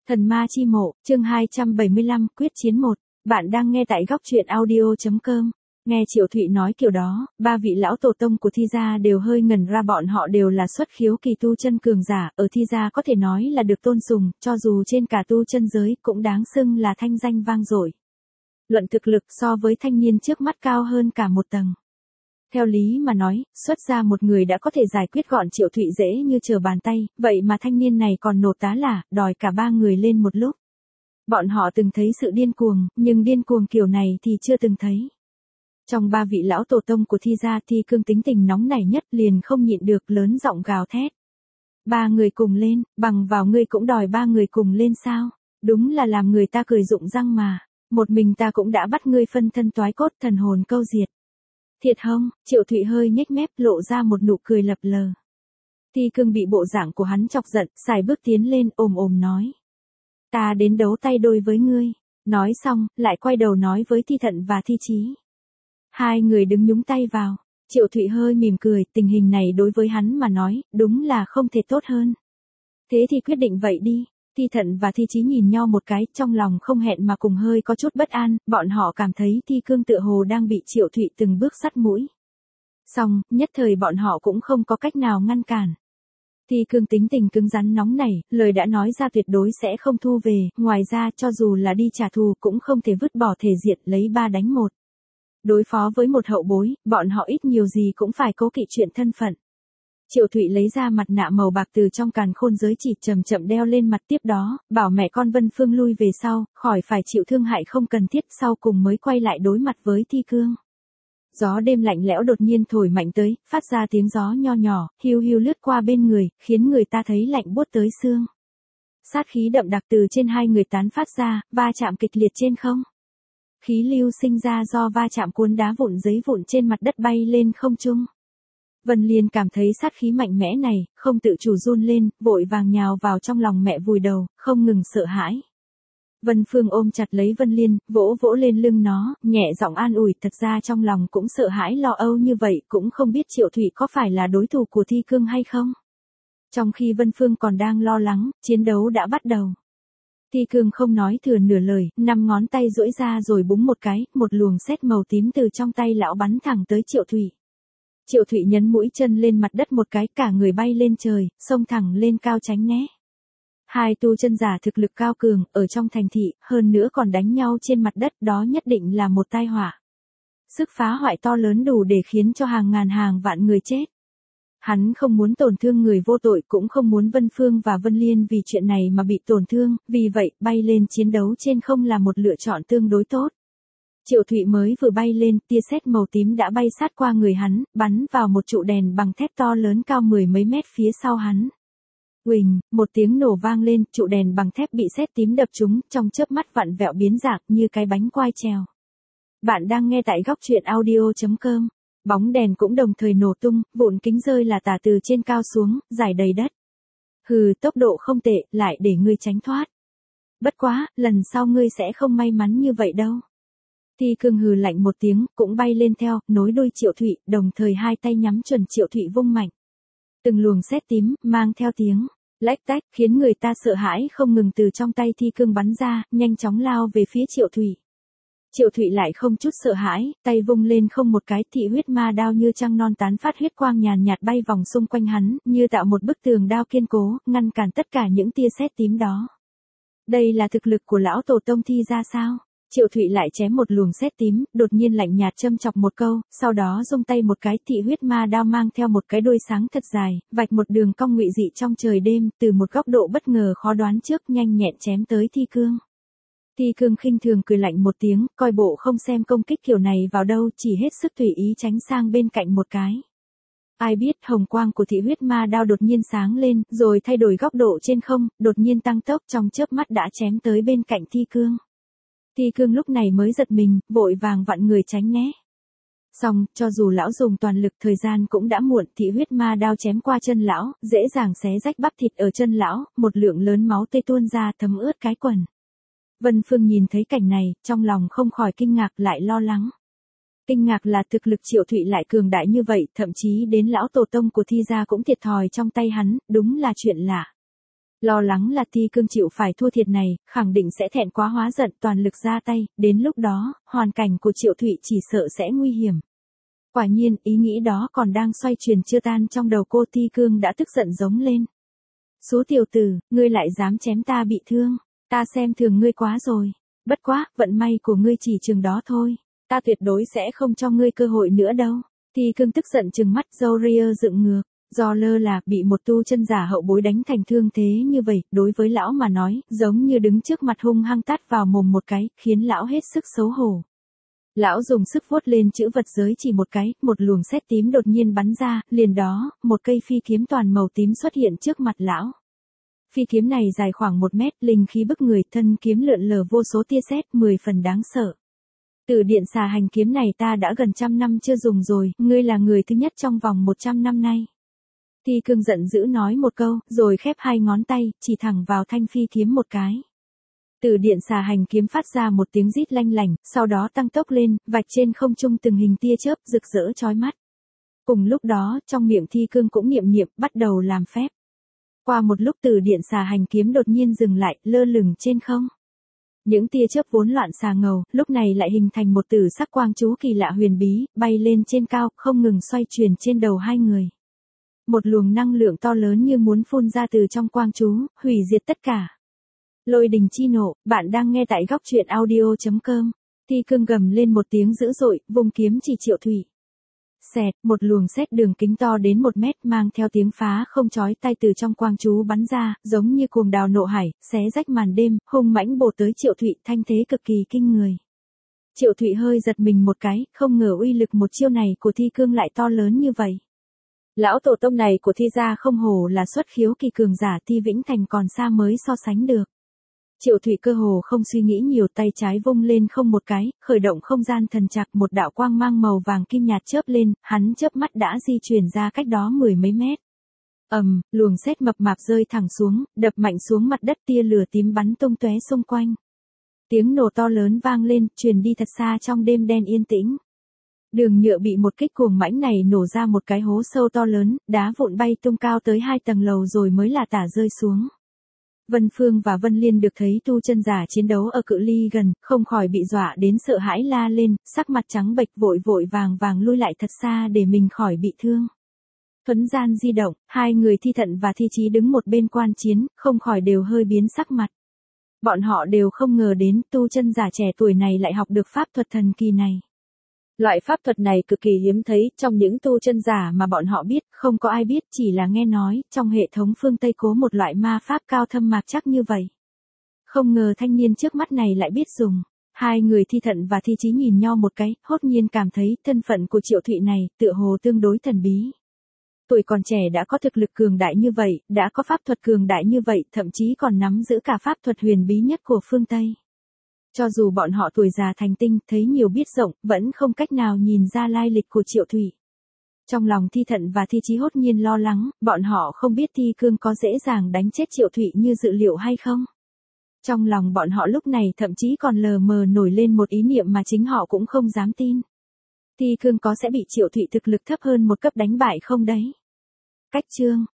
Thần ma chi mộ, chương 275, quyết chiến 1. Bạn đang nghe tại góc truyện audio.com. Nghe Triệu Thụy nói kiểu đó, ba vị lão tổ tông của Thi gia đều hơi ngẩn ra, bọn họ đều là xuất khiếu kỳ tu chân cường giả, ở Thi gia có thể nói là được tôn sùng, cho dù trên cả tu chân giới cũng đáng xưng là thanh danh vang dội. Luận thực lực so với thanh niên trước mắt cao hơn cả một tầng. Theo lý mà nói, xuất ra một người đã có thể giải quyết gọn Triệu Thụy dễ như trở bàn tay, vậy mà thanh niên này còn nộp tá lả, đòi cả ba người lên một lúc. Bọn họ từng thấy sự điên cuồng, nhưng điên cuồng kiểu này thì chưa từng thấy. Trong ba vị lão tổ tông của Thi gia, Thi Cương tính tình nóng nảy nhất, liền không nhịn được lớn giọng gào thét. Ba người cùng lên, bằng vào ngươi cũng đòi ba người cùng lên sao? Đúng là làm người ta cười rụng răng mà. Một mình ta cũng đã bắt ngươi phân thân toái cốt, thần hồn câu diệt. Thiệt không? Triệu Thụy hơi nhếch mép, lộ ra một nụ cười lập lờ. Thi Cương bị bộ dạng của hắn chọc giận, sải bước tiến lên, ồm nói. Ta đến đấu tay đôi với ngươi. Nói xong, lại quay đầu nói với Thi Thận và Thi Chí. Hai người đứng nhúng tay vào. Triệu Thụy hơi mỉm cười, tình hình này đối với hắn mà nói, đúng là không thể tốt hơn. Thế thì quyết định vậy đi. Thi Thận và Thi Chí nhìn nhau một cái, trong lòng không hẹn mà cùng hơi có chút bất an, bọn họ cảm thấy Thi Cương tựa hồ đang bị Triệu Thụy từng bước sắt mũi. Xong, nhất thời bọn họ cũng không có cách nào ngăn cản. Thi Cương tính tình cứng rắn nóng nảy, lời đã nói ra tuyệt đối sẽ không thu về, ngoài ra cho dù là đi trả thù cũng không thể vứt bỏ thể diện lấy 3 đánh 1. Đối phó với một hậu bối, bọn họ ít nhiều gì cũng phải cố kỵ chuyện thân phận. Triệu Thụy lấy ra mặt nạ màu bạc từ trong càn khôn giới chỉ, chậm chậm đeo lên mặt, tiếp đó, bảo mẹ con Vân Phương lui về sau, khỏi phải chịu thương hại không cần thiết, sau cùng mới quay lại đối mặt với Thi Cương. Gió đêm lạnh lẽo đột nhiên thổi mạnh tới, phát ra tiếng gió nho nhỏ, hiu hiu lướt qua bên người, khiến người ta thấy lạnh buốt tới xương. Sát khí đậm đặc từ trên hai người tán phát ra, va chạm kịch liệt trên không. Khí lưu sinh ra do va chạm cuốn đá vụn giấy vụn trên mặt đất bay lên không trung. Vân Liên cảm thấy sát khí mạnh mẽ này, không tự chủ run lên, vội vàng nhào vào trong lòng mẹ vùi đầu, không ngừng sợ hãi. Vân Phương ôm chặt lấy Vân Liên, vỗ vỗ lên lưng nó, nhẹ giọng an ủi, thật ra trong lòng cũng sợ hãi lo âu như vậy, cũng không biết Triệu Thụy có phải là đối thủ của Thi Cương hay không. Trong khi Vân Phương còn đang lo lắng, chiến đấu đã bắt đầu. Thi Cương không nói thừa nửa lời, 5 ngón tay duỗi ra rồi búng một cái, một luồng sét màu tím từ trong tay lão bắn thẳng tới Triệu Thụy. Triệu Thụy nhấn mũi chân lên mặt đất một cái, cả người bay lên trời, xông thẳng lên cao tránh né. Hai tu chân giả thực lực cao cường, ở trong thành thị, hơn nữa còn đánh nhau trên mặt đất, đó nhất định là một tai họa. Sức phá hoại to lớn đủ để khiến cho hàng ngàn hàng vạn người chết. Hắn không muốn tổn thương người vô tội, cũng không muốn Vân Phương và Vân Liên vì chuyện này mà bị tổn thương, vì vậy, bay lên chiến đấu trên không là một lựa chọn tương đối tốt. Triệu Thụy mới vừa bay lên, tia sét màu tím đã bay sát qua người hắn, bắn vào một trụ đèn bằng thép to lớn cao 10 mấy mét phía sau hắn. Uỳnh, một tiếng nổ vang lên, trụ đèn bằng thép bị sét tím đập trúng, trong chớp mắt vặn vẹo biến dạng như cái bánh quai trèo. Bạn đang nghe tại góc truyện audio.com. Bóng đèn cũng đồng thời nổ tung, vụn kính rơi là tả từ trên cao xuống, rải đầy đất. Hừ, tốc độ không tệ, lại để ngươi tránh thoát. Bất quá, lần sau ngươi sẽ không may mắn như vậy đâu. Thi Cương hừ lạnh một tiếng, cũng bay lên theo, nối đuôi Triệu Thụy, đồng thời hai tay nhắm chuẩn Triệu Thụy vung mạnh. Từng luồng sét tím, mang theo tiếng lách tách, khiến người ta sợ hãi không ngừng từ trong tay Thi Cương bắn ra, nhanh chóng lao về phía Triệu Thụy. Triệu Thụy lại không chút sợ hãi, tay vung lên không một cái, thị huyết ma đao như trăng non tán phát huyết quang nhàn nhạt bay vòng xung quanh hắn, như tạo một bức tường đao kiên cố, ngăn cản tất cả những tia sét tím đó. Đây là thực lực của lão tổ tông Thi gia sao? Triệu Thụy lại chém một luồng sét tím, đột nhiên lạnh nhạt châm chọc một câu, sau đó giung tay một cái, thị huyết ma đao mang theo một cái đuôi sáng thật dài, vạch một đường cong ngụy dị trong trời đêm, từ một góc độ bất ngờ khó đoán trước, nhanh nhẹn chém tới Thi Cương. Thi Cương khinh thường cười lạnh một tiếng, coi bộ không xem công kích kiểu này vào đâu, chỉ hết sức tùy ý tránh sang bên cạnh một cái. Ai biết hồng quang của thị huyết ma đao đột nhiên sáng lên, rồi thay đổi góc độ trên không, đột nhiên tăng tốc, trong chớp mắt đã chém tới bên cạnh Thi Cương. Thi Cương lúc này mới giật mình, vội vàng vặn người tránh né. Xong, cho dù lão dùng toàn lực, thời gian cũng đã muộn, thị huyết ma đao chém qua chân lão, dễ dàng xé rách bắp thịt ở chân lão, một lượng lớn máu tươi tuôn ra thấm ướt cái quần. Vân Phương nhìn thấy cảnh này, trong lòng không khỏi kinh ngạc lại lo lắng. Kinh ngạc là thực lực Triệu Thụy lại cường đại như vậy, thậm chí đến lão tổ tông của Thi gia cũng thiệt thòi trong tay hắn, đúng là chuyện lạ. Lo lắng là Ti Cương chịu phải thua thiệt này, khẳng định sẽ thẹn quá hóa giận toàn lực ra tay, đến lúc đó, hoàn cảnh của Triệu Thụy chỉ sợ sẽ nguy hiểm. Quả nhiên, ý nghĩ đó còn đang xoay chuyển chưa tan trong đầu cô, Ti Cương đã tức giận giống lên. Số tiểu tử, ngươi lại dám chém ta bị thương, ta xem thường ngươi quá rồi. Bất quá, vận may của ngươi chỉ chừng đó thôi, ta tuyệt đối sẽ không cho ngươi cơ hội nữa đâu. Ti Cương tức giận trừng mắt, râu ria dựng ngược. Do lơ là bị một tu chân giả hậu bối đánh thành thương thế như vậy, đối với lão mà nói, giống như đứng trước mặt hung hăng tát vào mồm một cái, khiến lão hết sức xấu hổ. Lão dùng sức vuốt lên chữ vật giới chỉ một cái, một luồng sét tím đột nhiên bắn ra, liền đó, một cây phi kiếm toàn màu tím xuất hiện trước mặt lão. Phi kiếm này dài khoảng 1 mét, linh khí bức người, thân kiếm lượn lờ vô số tia sét, 10 phần đáng sợ. Từ điện xà hành kiếm này ta đã gần 100 năm chưa dùng rồi, ngươi là người thứ nhất trong vòng 100 năm nay. Ti Cương giận dữ nói một câu, rồi khép 2 ngón tay, chỉ thẳng vào thanh phi kiếm một cái. Từ điện xà hành kiếm phát ra một tiếng rít lanh lảnh, sau đó tăng tốc lên, vạch trên không trung từng hình tia chớp rực rỡ chói mắt. Cùng lúc đó, trong miệng Ti Cương cũng niệm niệm, bắt đầu làm phép. Qua một lúc từ điện xà hành kiếm đột nhiên dừng lại, lơ lửng trên không. Những tia chớp vốn loạn xà ngầu, lúc này lại hình thành một tử sắc quang chú kỳ lạ huyền bí, bay lên trên cao, không ngừng xoay chuyển trên đầu hai người. Một luồng năng lượng to lớn như muốn phun ra từ trong quang chú, hủy diệt tất cả. Lôi đình chi nộ, bạn đang nghe tại góc truyện audio.com. Ti Cương gầm lên một tiếng dữ dội, vùng kiếm chỉ Triệu Thụy. Xẹt, một luồng sét đường kính to đến 1 mét mang theo tiếng phá không chói tai từ trong quang chú bắn ra, giống như cuồng đào nộ hải, xé rách màn đêm, hung mãnh bổ tới Triệu Thụy, thanh thế cực kỳ kinh người. Triệu Thụy hơi giật mình một cái, không ngờ uy lực một chiêu này của Ti Cương lại to lớn như vậy. Lão tổ tông này của Thi gia không hổ là xuất khiếu kỳ cường giả, Ti Vĩnh Thành còn xa mới so sánh được. Triệu Thụy cơ hồ không suy nghĩ nhiều, tay trái vung lên không một cái, khởi động không gian thần trạc, một đạo quang mang màu vàng kim nhạt chớp lên, hắn chớp mắt đã di chuyển ra cách đó 10 mấy mét. Luồng sét mập mạp rơi thẳng xuống, đập mạnh xuống mặt đất, tia lửa tím bắn tung tóe xung quanh. Tiếng nổ to lớn vang lên, truyền đi thật xa trong đêm đen yên tĩnh. Đường nhựa bị một kích cuồng mãnh này nổ ra một cái hố sâu to lớn, đá vụn bay tung cao tới 2 tầng lầu rồi mới là tả rơi xuống. Vân Phương và Vân Liên được thấy tu chân giả chiến đấu ở cự ly gần, không khỏi bị dọa đến sợ hãi la lên, sắc mặt trắng bệch, vội vội vàng lui lại thật xa để mình khỏi bị thương. Thuấn gian di động, hai người Thi Thận và Thi Chí đứng một bên quan chiến, không khỏi đều hơi biến sắc mặt. Bọn họ đều không ngờ đến tu chân giả trẻ tuổi này lại học được pháp thuật thần kỳ này. Loại pháp thuật này cực kỳ hiếm thấy, trong những tu chân giả mà bọn họ biết, không có ai biết, chỉ là nghe nói, trong hệ thống phương Tây có một loại ma pháp cao thâm mạc chắc như vậy. Không ngờ thanh niên trước mắt này lại biết dùng. Hai người Thi Thận và Thi Chí nhìn nhau một cái, hốt nhiên cảm thấy thân phận của Triệu Thụy này, tựa hồ tương đối thần bí. Tuổi còn trẻ đã có thực lực cường đại như vậy, đã có pháp thuật cường đại như vậy, thậm chí còn nắm giữ cả pháp thuật huyền bí nhất của phương Tây. Cho dù bọn họ tuổi già thành tinh, thấy nhiều biết rộng, vẫn không cách nào nhìn ra lai lịch của Triệu Thụy. Trong lòng Thi Thận và Thi Chí hốt nhiên lo lắng, bọn họ không biết Ti Cương có dễ dàng đánh chết Triệu Thụy như dự liệu hay không. Trong lòng bọn họ lúc này thậm chí còn lờ mờ nổi lên một ý niệm mà chính họ cũng không dám tin. Ti Cương có sẽ bị Triệu Thụy thực lực thấp hơn một cấp đánh bại không đấy? Cách chương